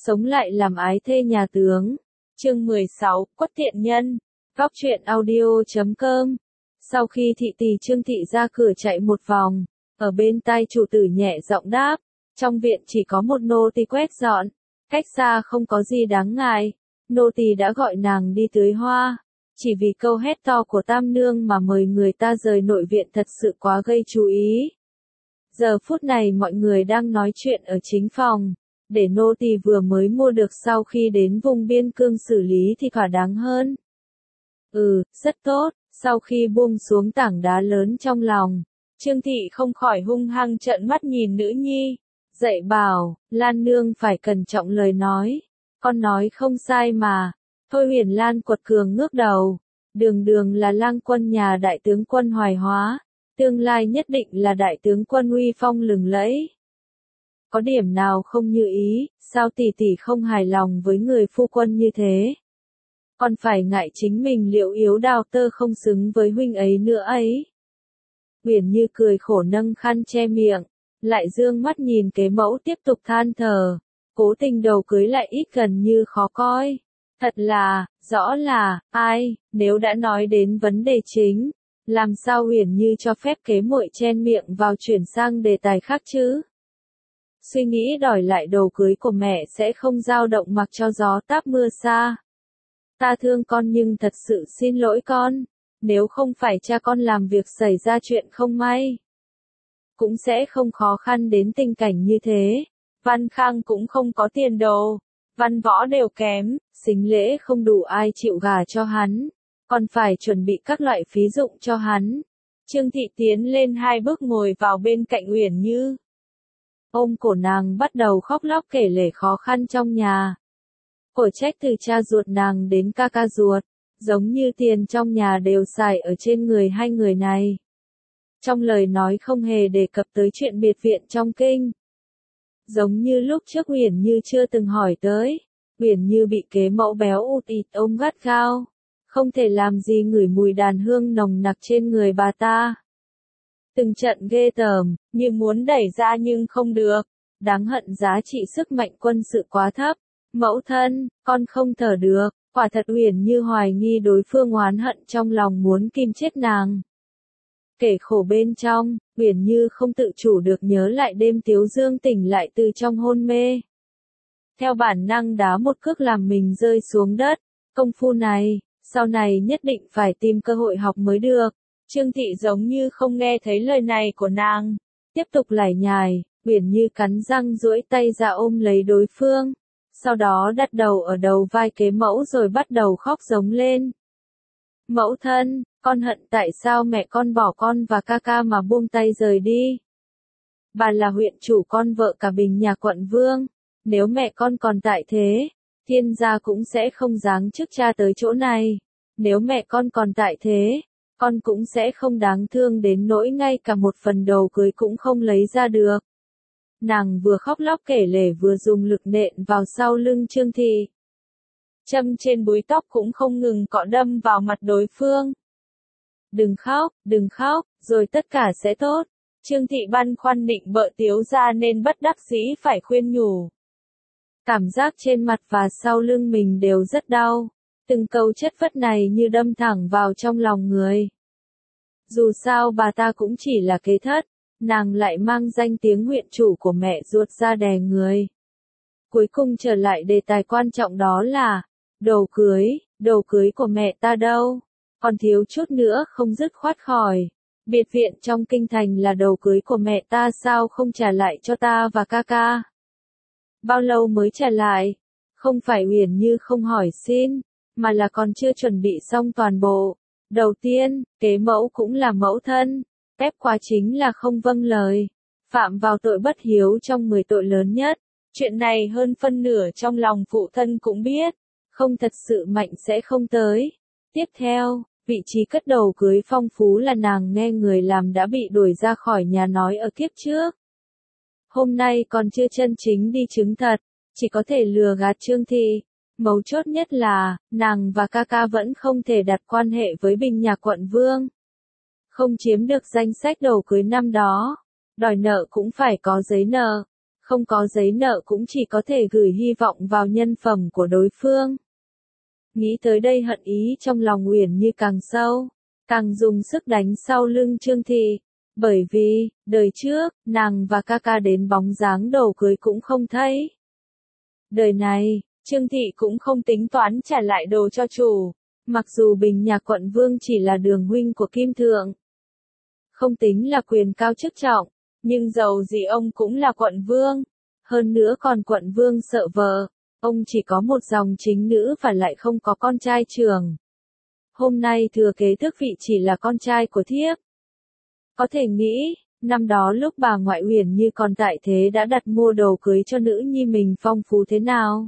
sống lại làm ái thê nhà tướng. Chương 16, Quất Thiện Nhân. Góc truyện audio.com. Sau khi thị tỳ Trương Thị ra cửa chạy một vòng, ở bên tai chủ tử nhẹ giọng đáp, trong viện chỉ có một nô tỳ quét dọn, cách xa không có gì đáng ngại. Nô tỳ đã gọi nàng đi tưới hoa, chỉ vì câu hét to của Tam Nương mà mời người ta rời nội viện thật sự quá gây chú ý. Giờ phút này mọi người đang nói chuyện ở chính phòng, để nô tỳ vừa mới mua được sau khi đến vùng biên cương xử lý thì thỏa đáng hơn. Rất tốt. Sau khi buông xuống tảng đá lớn trong lòng, Trương Thị không khỏi hung hăng trợn mắt nhìn nữ nhi, dạy bảo, Lan Nương phải cẩn trọng lời nói, con nói không sai mà. Thôi Huyền Lan quật cường ngước đầu, đường đường là lang quân nhà đại tướng quân Hoài Hóa, tương lai nhất định là đại tướng quân uy phong lừng lẫy. Có điểm nào không như ý, sao tỷ tỷ không hài lòng với người phu quân như thế? Còn phải ngại chính mình liệu yếu đào tơ không xứng với huynh ấy nữa ấy. Uyển Như cười khổ nâng khăn che miệng, lại dương mắt nhìn kế mẫu tiếp tục than thở, cố tình đầu cưới lại ít gần như khó coi. Thật là, rõ là, ai, nếu đã nói đến vấn đề chính, làm sao Uyển Như cho phép kế muội chen miệng vào chuyển sang đề tài khác chứ? Suy nghĩ đòi lại đồ cưới của mẹ sẽ không dao động mặc cho gió táp mưa xa. Ta thương con nhưng thật sự xin lỗi con, nếu không phải cha con làm việc xảy ra chuyện không may, cũng sẽ không khó khăn đến tình cảnh như thế. Văn Khang cũng không có tiền đồ, văn võ đều kém, sính lễ không đủ ai chịu gả cho hắn, còn phải chuẩn bị các loại phí dụng cho hắn. Trương Thị tiến lên 2 bước ngồi vào bên cạnh Uyển Như, ôm cổ nàng bắt đầu khóc lóc kể lể khó khăn trong nhà. Khổ trách từ cha ruột nàng đến ca ca ruột, giống như tiền trong nhà đều xài ở trên người hai người này. Trong lời nói không hề đề cập tới chuyện biệt viện trong kinh. Giống như lúc trước Uyển Như chưa từng hỏi tới, Uyển Như bị kế mẫu béo ụt ịt ôm gắt gao, không thể làm gì ngửi mùi đàn hương nồng nặc trên người bà ta. Từng trận ghê tởm, như muốn đẩy ra nhưng không được, đáng hận giá trị sức mạnh quân sự quá thấp. Mẫu thân, con không thở được, quả thật Uyển Như hoài nghi đối phương oán hận trong lòng muốn kim chết nàng. Kể khổ bên trong, Uyển Như không tự chủ được nhớ lại đêm Tiếu Dương tỉnh lại từ trong hôn mê. Theo bản năng đá một cước làm mình rơi xuống đất, công phu này, sau này nhất định phải tìm cơ hội học mới được. Trương Thị giống như không nghe thấy lời này của nàng, tiếp tục lải nhải, Uyển Như cắn răng duỗi tay ra ôm lấy đối phương. Sau đó đặt đầu ở đầu vai kế mẫu rồi bắt đầu khóc giống lên. Mẫu thân, con hận tại sao mẹ con bỏ con và ca ca mà buông tay rời đi. Bà là huyện chủ con vợ cả Bình nhà quận vương, nếu mẹ con còn tại thế, Thiên gia cũng sẽ không giáng chức cha tới chỗ này. Nếu mẹ con còn tại thế, con cũng sẽ không đáng thương đến nỗi ngay cả một phần đồ cưới cũng không lấy ra được. Nàng vừa khóc lóc kể lể vừa dùng lực nện vào sau lưng Trương Thị. Châm trên búi tóc cũng không ngừng cọ đâm vào mặt đối phương. Đừng khóc, rồi tất cả sẽ tốt. Trương Thị băn khoăn định bợ Tiếu ra nên bất đắc dĩ phải khuyên nhủ. Cảm giác trên mặt và sau lưng mình đều rất đau. Từng câu chất vấn này như đâm thẳng vào trong lòng người. Dù sao bà ta cũng chỉ là kế thất. Nàng lại mang danh tiếng huyện chủ của mẹ ruột ra đè người. Cuối cùng trở lại đề tài quan trọng đó là, đồ cưới của mẹ ta đâu, còn thiếu chút nữa không dứt khoát khỏi. Biệt viện trong kinh thành là đồ cưới của mẹ ta sao không trả lại cho ta và ca ca? Bao lâu mới trả lại? Không phải Uyển Như không hỏi xin, mà là còn chưa chuẩn bị xong toàn bộ. Đầu tiên, kế mẫu cũng là mẫu thân. Ép quá chính là không vâng lời, phạm vào tội bất hiếu trong 10 tội lớn nhất. Chuyện này hơn phân nửa trong lòng phụ thân cũng biết, không thật sự mạnh sẽ không tới. Tiếp theo, vị trí cất đầu cưới phong phú là nàng nghe người làm đã bị đuổi ra khỏi nhà nói ở kiếp trước. Hôm nay còn chưa chân chính đi chứng thật, chỉ có thể lừa gạt Trương Thị. Mấu chốt nhất là, nàng và ca ca vẫn không thể đặt quan hệ với Bình nhà quận vương. Không chiếm được danh sách đồ cưới năm đó, đòi nợ cũng phải có giấy nợ, Không có giấy nợ cũng chỉ có thể gửi hy vọng vào nhân phẩm của đối phương. Nghĩ tới đây hận ý trong lòng Uyển Như càng sâu, càng dùng sức đánh sau lưng Trương Thị. Bởi vì, đời trước, nàng và ca ca đến bóng dáng đồ cưới cũng không thấy. Đời này, Trương Thị cũng không tính toán trả lại đồ cho chủ, mặc dù Bình Nhạc quận vương chỉ là đường huynh của Kim Thượng. Không tính là quyền cao chức trọng, nhưng dầu gì ông cũng là quận vương. Hơn nữa còn quận vương sợ vợ, ông chỉ có một dòng chính nữ và lại không có con trai trưởng. Hôm nay thừa kế tước vị chỉ là con trai của thiếp. Có thể nghĩ, năm đó lúc bà ngoại Uyển Như còn tại thế đã đặt mua đồ cưới cho nữ nhi mình phong phú thế nào.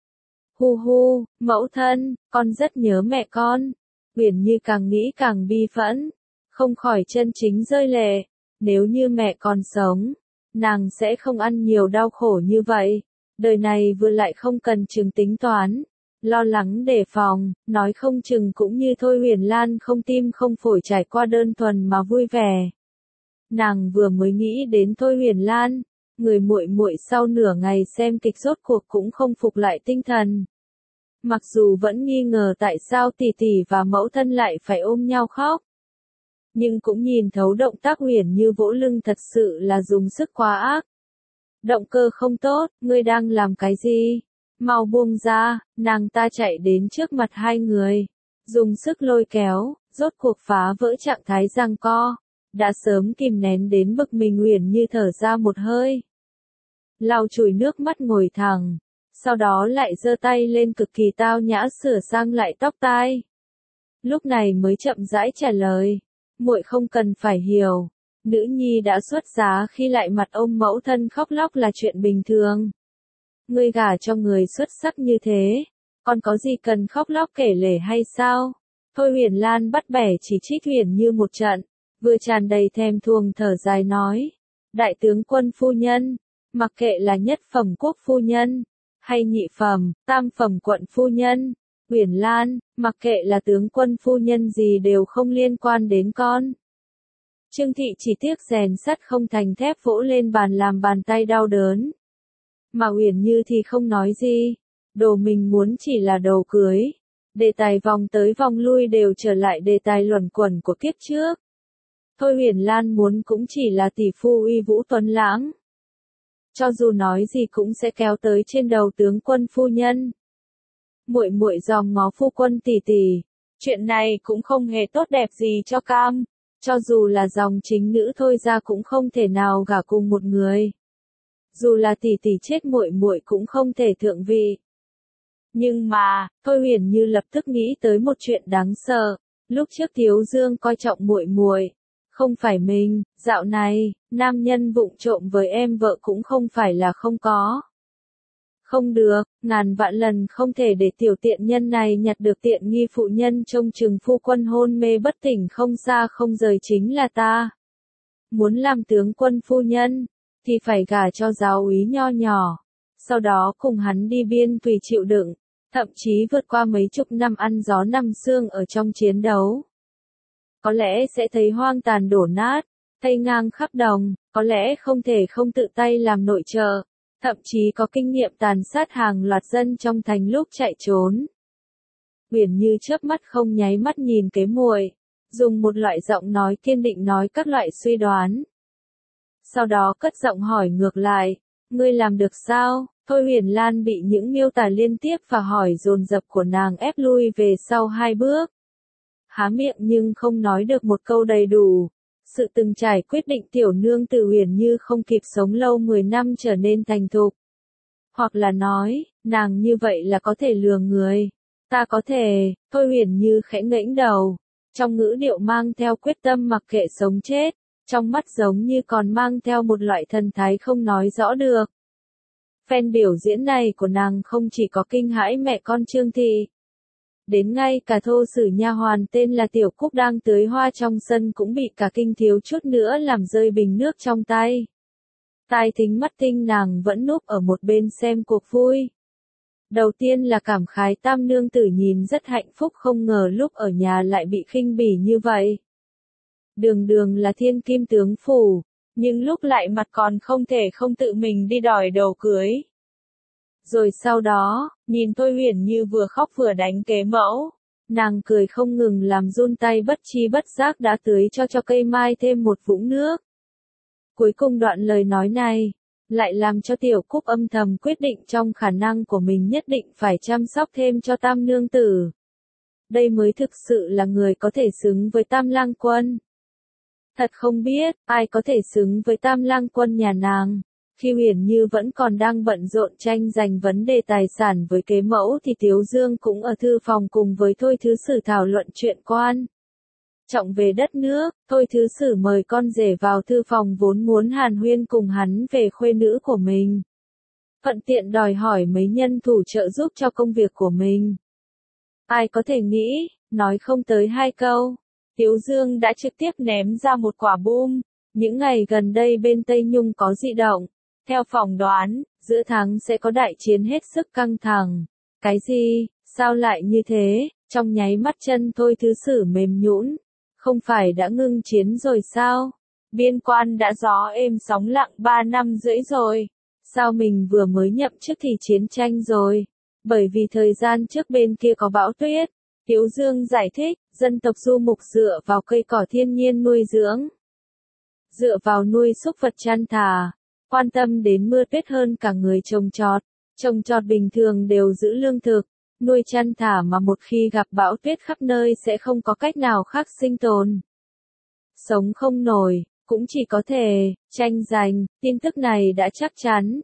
Hu hu, mẫu thân, con rất nhớ mẹ con. Uyển Như càng nghĩ càng bi phẫn, không khỏi chân chính rơi lệ. Nếu như mẹ còn sống, nàng sẽ không ăn nhiều đau khổ như vậy. Đời này vừa lại không cần chừng tính toán, lo lắng đề phòng, nói không chừng cũng như Thôi Huyền Lan không tim không phổi trải qua đơn thuần mà vui vẻ. Nàng vừa mới nghĩ đến Thôi Huyền Lan, người muội muội sau nửa ngày xem kịch rốt cuộc cũng không phục lại tinh thần. Mặc dù vẫn nghi ngờ tại sao tỷ tỷ và mẫu thân lại phải ôm nhau khóc, nhưng cũng nhìn thấu động tác Uyển Như vỗ lưng thật sự là dùng sức quá ác. Động cơ không tốt, ngươi đang làm cái gì? Mau buông ra, nàng ta chạy đến trước mặt hai người, dùng sức lôi kéo, rốt cuộc phá vỡ trạng thái giằng co. Đã sớm kìm nén đến bực mình Uyển Như thở ra một hơi. Lau chùi nước mắt ngồi thẳng, sau đó lại giơ tay lên cực kỳ tao nhã sửa sang lại tóc tai. Lúc này mới chậm rãi trả lời, muội không cần phải hiểu, nữ nhi đã xuất giá khi lại mặt ôm mẫu thân khóc lóc là chuyện bình thường. Ngươi gả cho người xuất sắc như thế, còn có gì cần khóc lóc kể lể hay sao? Thôi Huyền Lan bắt bẻ chỉ trích Uyển Như một trận, vừa tràn đầy thèm thuồng thở dài nói, đại tướng quân phu nhân, mặc kệ là nhất phẩm quốc phu nhân, hay nhị phẩm, tam phẩm quận phu nhân, Uyển Lan, mặc kệ là tướng quân phu nhân gì đều không liên quan đến con. Trương Thị chỉ tiếc rèn sắt không thành thép vỗ lên bàn làm bàn tay đau đớn. Mà Uyển Như thì không nói gì, đồ mình muốn chỉ là đồ cưới. Đề tài vòng tới vòng lui đều trở lại đề tài luẩn quẩn của kiếp trước. Thôi Huyền Lan muốn cũng chỉ là tỷ phu uy vũ tuấn lãng. Cho dù nói gì cũng sẽ kéo tới trên đầu tướng quân phu nhân. Muội muội dòm ngó phu quân tỷ tỷ, chuyện này cũng không hề tốt đẹp gì cho cam, cho dù là dòng chính nữ thôi ra cũng không thể nào gả cùng một người. Dù là tỷ tỷ chết muội muội cũng không thể thượng vị. Nhưng mà, Thôi Huyền Như lập tức nghĩ tới một chuyện đáng sợ, lúc trước Thiếu Dương coi trọng muội muội, không phải mình, dạo này, nam nhân vụng trộm với em vợ cũng không phải là không có. Không được, ngàn vạn lần không thể để tiểu tiện nhân này nhặt được tiện nghi phụ nhân trông chừng phu quân hôn mê bất tỉnh không xa không rời chính là ta. Muốn làm tướng quân phu nhân, thì phải gả cho giáo úy nho nhỏ, sau đó cùng hắn đi biên tùy chịu đựng, thậm chí vượt qua mấy chục năm ăn gió nằm xương ở trong chiến đấu. Có lẽ sẽ thấy hoang tàn đổ nát, thây ngang khắp đồng, có lẽ không thể không tự tay làm nội trợ, thậm chí có kinh nghiệm tàn sát hàng loạt dân trong thành lúc chạy trốn. Uyển Như chớp mắt không nháy mắt nhìn kế muội, dùng một loại giọng nói kiên định nói các loại suy đoán. Sau đó cất giọng hỏi ngược lại, ngươi làm được sao? Thôi Huyền Lan bị những miêu tả liên tiếp và hỏi dồn dập của nàng ép lui về sau hai bước. Há miệng nhưng không nói được một câu đầy đủ. Sự từng trải quyết định tiểu nương tử Uyển Như không kịp sống lâu 10 năm trở nên thành thục. Hoặc là nói, nàng như vậy là có thể lừa người. Ta có thể, Thôi Huyền Như khẽ ngẩng đầu, trong ngữ điệu mang theo quyết tâm mặc kệ sống chết, trong mắt giống như còn mang theo một loại thần thái không nói rõ được. Phen biểu diễn này của nàng không chỉ có kinh hãi mẹ con Trương Thị. Đến ngay cả thô sử nha hoàn tên là Tiểu Cúc đang tưới hoa trong sân cũng bị cả kinh thiếu chút nữa làm rơi bình nước trong tay. Tai thính mắt tinh nàng vẫn núp ở một bên xem cuộc vui. Đầu tiên là cảm khái tam nương tử nhìn rất hạnh phúc không ngờ lúc ở nhà lại bị khinh bỉ như vậy. Đường đường là thiên kim tướng phủ, nhưng lúc lại mặt còn không thể không tự mình đi đòi đồ cưới. Rồi sau đó, nhìn Thôi Huyền Như vừa khóc vừa đánh kế mẫu, nàng cười không ngừng làm run tay bất chi bất giác đã tưới cho cây mai thêm một vũng nước. Cuối cùng đoạn lời nói này, lại làm cho Tiểu Cúc âm thầm quyết định trong khả năng của mình nhất định phải chăm sóc thêm cho Tam nương tử. Đây mới thực sự là người có thể xứng với Tam lang quân. Thật không biết, ai có thể xứng với Tam lang quân nhà nàng. Khi Huyền Như vẫn còn đang bận rộn tranh giành vấn đề tài sản với kế mẫu thì Tiếu Dương cũng ở thư phòng cùng với Thôi Thứ Sử thảo luận chuyện quan trọng về đất nước. Thôi Thứ Sử mời con rể vào thư phòng vốn muốn hàn huyên cùng hắn về khuê nữ của mình. Thuận tiện đòi hỏi mấy nhân thủ trợ giúp cho công việc của mình. Ai có thể nghĩ, nói không tới 2 câu, Tiếu Dương đã trực tiếp ném ra một quả bom. Những ngày gần đây bên Tây Nhung có dị động. Theo phỏng đoán, giữa tháng sẽ có đại chiến hết sức căng thẳng. Cái gì? Sao lại như thế? Trong nháy mắt chân Thôi Thứ Sử mềm nhũn. Không phải đã ngưng chiến rồi sao? Biên quan đã gió êm sóng lặng 3 năm rưỡi rồi. Sao mình vừa mới nhậm chức thì chiến tranh rồi? Bởi vì thời gian trước bên kia có bão tuyết. Tiếu Dương giải thích, dân tộc du mục dựa vào cây cỏ thiên nhiên nuôi dưỡng. Dựa vào nuôi súc vật chăn thả. Quan tâm đến mưa tuyết hơn cả người trồng trọt. Trồng trọt bình thường đều giữ lương thực, nuôi chăn thả mà một khi gặp bão tuyết khắp nơi sẽ không có cách nào khác sinh tồn. Sống không nổi, cũng chỉ có thể tranh giành, tin tức này đã chắc chắn.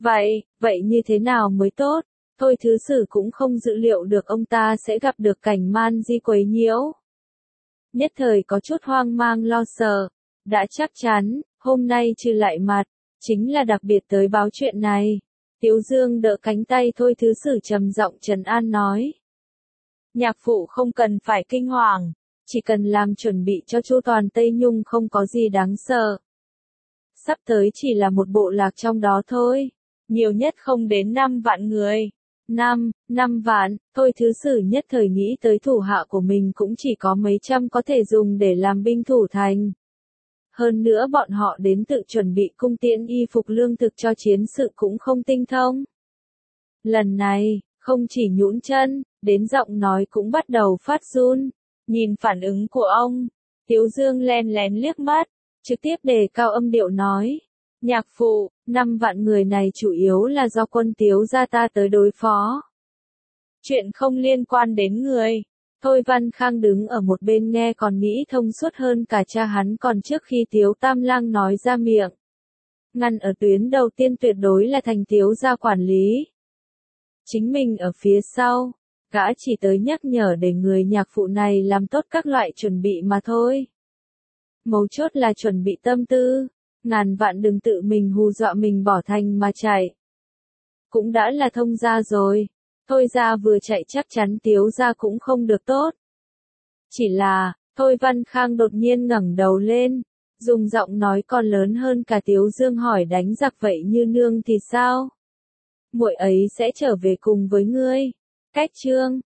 Vậy như thế nào mới tốt? Thôi Thứ Sử cũng không dự liệu được ông ta sẽ gặp được cảnh man di quấy nhiễu. Nhất thời có chút hoang mang lo sợ, đã chắc chắn, hôm nay trừ lại mặt, chính là đặc biệt tới báo chuyện này. Tiếu Dương đỡ cánh tay Thôi Thứ Sử trầm giọng trấn an nói. Nhạc phụ không cần phải kinh hoàng, chỉ cần làm chuẩn bị cho chu toàn Tây Nhung không có gì đáng sợ. Sắp tới chỉ là một bộ lạc trong đó thôi, nhiều nhất không đến 5 vạn người. 5 vạn, Thôi Thứ Sử nhất thời nghĩ tới thủ hạ của mình cũng chỉ có mấy trăm có thể dùng để làm binh thủ thành. Hơn nữa bọn họ đến tự chuẩn bị cung tiễn y phục lương thực cho chiến sự cũng không tinh thông. Lần này, không chỉ nhũn chân, đến giọng nói cũng bắt đầu phát run. Nhìn phản ứng của ông, Tiếu Dương len lén liếc mắt, trực tiếp đề cao âm điệu nói. Nhạc phụ, 5 vạn người này chủ yếu là do quân Tiếu gia ta tới đối phó. Chuyện không liên quan đến người. Thôi Văn Khang đứng ở một bên nghe còn nghĩ thông suốt hơn cả cha hắn còn trước khi Tiếu Tam Lang nói ra miệng. Ngăn ở tuyến đầu tiên tuyệt đối là thành Tiếu gia quản lý. Chính mình ở phía sau, gã chỉ tới nhắc nhở để người nhạc phụ này làm tốt các loại chuẩn bị mà thôi. Mấu chốt là chuẩn bị tâm tư, ngàn vạn đừng tự mình hù dọa mình bỏ thành mà chạy. Cũng đã là thông gia rồi. Thôi ra vừa chạy chắc chắn Tiếu gia cũng không được tốt. Chỉ là, Thôi Văn Khang đột nhiên ngẩng đầu lên, dùng giọng nói còn lớn hơn cả Tiếu Dương hỏi đánh giặc vậy như nương thì sao? Muội ấy sẽ trở về cùng với ngươi. Cách chương